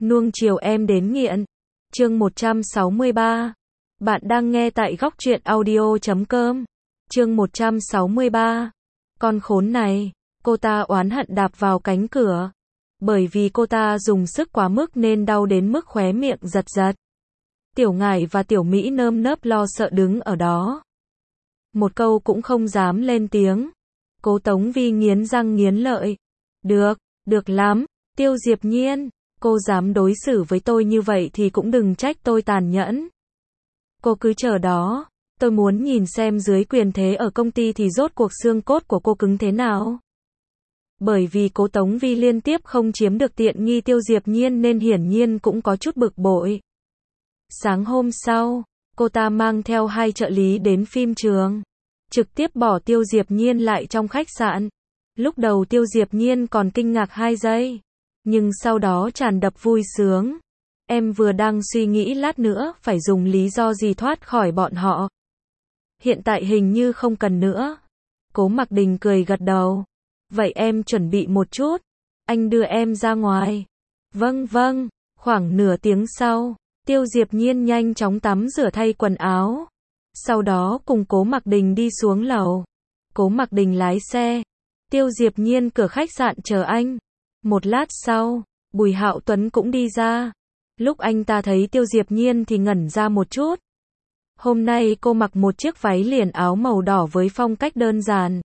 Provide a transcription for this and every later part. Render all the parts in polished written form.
Nuông chiều em đến nghiện. Chương 163. Bạn đang nghe tại góc truyện audio.com. Chương 163. Con khốn này, cô ta oán hận đạp vào cánh cửa. Bởi vì cô ta dùng sức quá mức nên đau đến mức khóe miệng giật giật. Tiểu Ngải và Tiểu Mỹ nơm nớp lo sợ đứng ở đó. Một câu cũng không dám lên tiếng. Cố Tống Vi nghiến răng nghiến lợi. Được lắm, Tiêu Diệp Nhiên, cô dám đối xử với tôi như vậy thì cũng đừng trách tôi tàn nhẫn. Cô cứ chờ đó, tôi muốn nhìn xem dưới quyền thế ở công ty thì rốt cuộc xương cốt của cô cứng thế nào. Bởi vì Cố Tống Vi liên tiếp không chiếm được tiện nghi Tiêu Diệp Nhiên nên hiển nhiên cũng có chút bực bội. Sáng hôm sau, cô ta mang theo hai trợ lý đến phim trường, trực tiếp bỏ Tiêu Diệp Nhiên lại trong khách sạn. Lúc đầu Tiêu Diệp Nhiên còn kinh ngạc 2 giây, nhưng sau đó tràn đập vui sướng. Em vừa đang suy nghĩ lát nữa phải dùng lý do gì thoát khỏi bọn họ. Hiện tại hình như không cần nữa. Cố Mặc Đình cười gật đầu. Vậy em chuẩn bị một chút, anh đưa em ra ngoài. Vâng. Khoảng nửa tiếng sau, Tiêu Diệp Nhiên nhanh chóng tắm rửa thay quần áo. Sau đó cùng Cố Mặc Đình đi xuống lầu. Cố Mặc Đình lái xe. Tiêu Diệp Nhiên cửa khách sạn chờ anh. Một lát sau, Bùi Hạo Tuấn cũng đi ra. Lúc anh ta thấy Tiêu Diệp Nhiên thì ngẩn ra một chút. Hôm nay cô mặc một chiếc váy liền áo màu đỏ với phong cách đơn giản,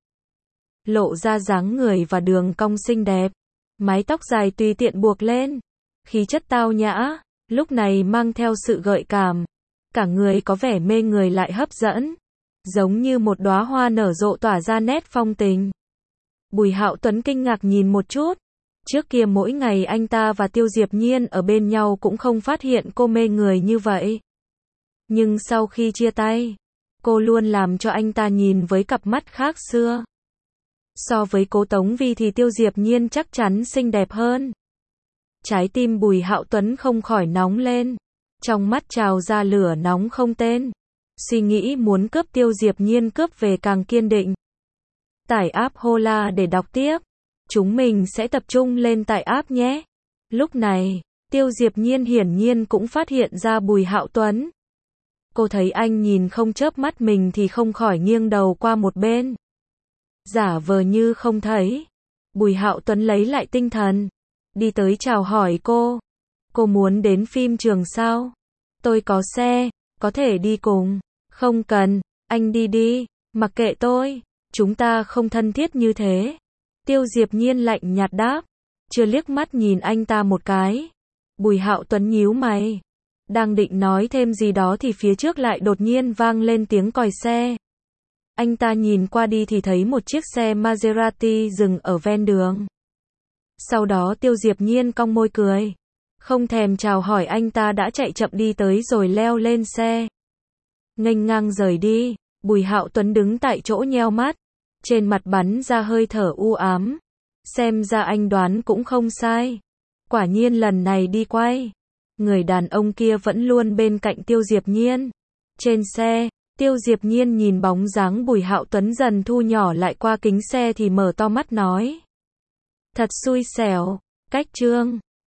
lộ ra dáng người và đường cong xinh đẹp. Mái tóc dài tùy tiện buộc lên, khí chất tao nhã, lúc này mang theo sự gợi cảm. Cả người có vẻ mê người lại hấp dẫn, giống như một đóa hoa nở rộ tỏa ra nét phong tình. Bùi Hạo Tuấn kinh ngạc nhìn một chút. Trước kia mỗi ngày anh ta và Tiêu Diệp Nhiên ở bên nhau cũng không phát hiện cô mê người như vậy. Nhưng sau khi chia tay, cô luôn làm cho anh ta nhìn với cặp mắt khác xưa. So với Cố Tống Vi thì Tiêu Diệp Nhiên chắc chắn xinh đẹp hơn. Trái tim Bùi Hạo Tuấn không khỏi nóng lên. Trong mắt trào ra lửa nóng không tên. Suy nghĩ muốn cướp Tiêu Diệp Nhiên cướp về càng kiên định. Tải app Hola để đọc tiếp. Chúng mình sẽ tập trung lên tải app nhé. Lúc này, Tiêu Diệp Nhiên hiển nhiên cũng phát hiện ra Bùi Hạo Tuấn. Cô thấy anh nhìn không chớp mắt mình thì không khỏi nghiêng đầu qua một bên. Giả vờ như không thấy. Bùi Hạo Tuấn lấy lại tinh thần, đi tới chào hỏi cô. Cô muốn đến phim trường sao? Tôi có xe, có thể đi cùng. Không cần, anh đi, mặc kệ tôi, chúng ta không thân thiết như thế. Tiêu Diệp Nhiên lạnh nhạt đáp, chưa liếc mắt nhìn anh ta một cái. Bùi Hạo Tuấn nhíu mày, đang định nói thêm gì đó thì phía trước lại đột nhiên vang lên tiếng còi xe. Anh ta nhìn qua đi thì thấy một chiếc xe Maserati dừng ở ven đường. Sau đó Tiêu Diệp Nhiên cong môi cười, không thèm chào hỏi anh ta đã chạy chậm đi tới rồi leo lên xe, nghênh ngang rời đi. Bùi Hạo Tuấn đứng tại chỗ nheo mắt, trên mặt bắn ra hơi thở u ám. Xem ra anh đoán cũng không sai. Quả nhiên lần này đi quay, người đàn ông kia vẫn luôn bên cạnh Tiêu Diệp Nhiên. Trên xe, Tiêu Diệp Nhiên nhìn bóng dáng Bùi Hạo Tuấn dần thu nhỏ lại qua kính xe thì mở to mắt nói. Thật xui xẻo, cách chương.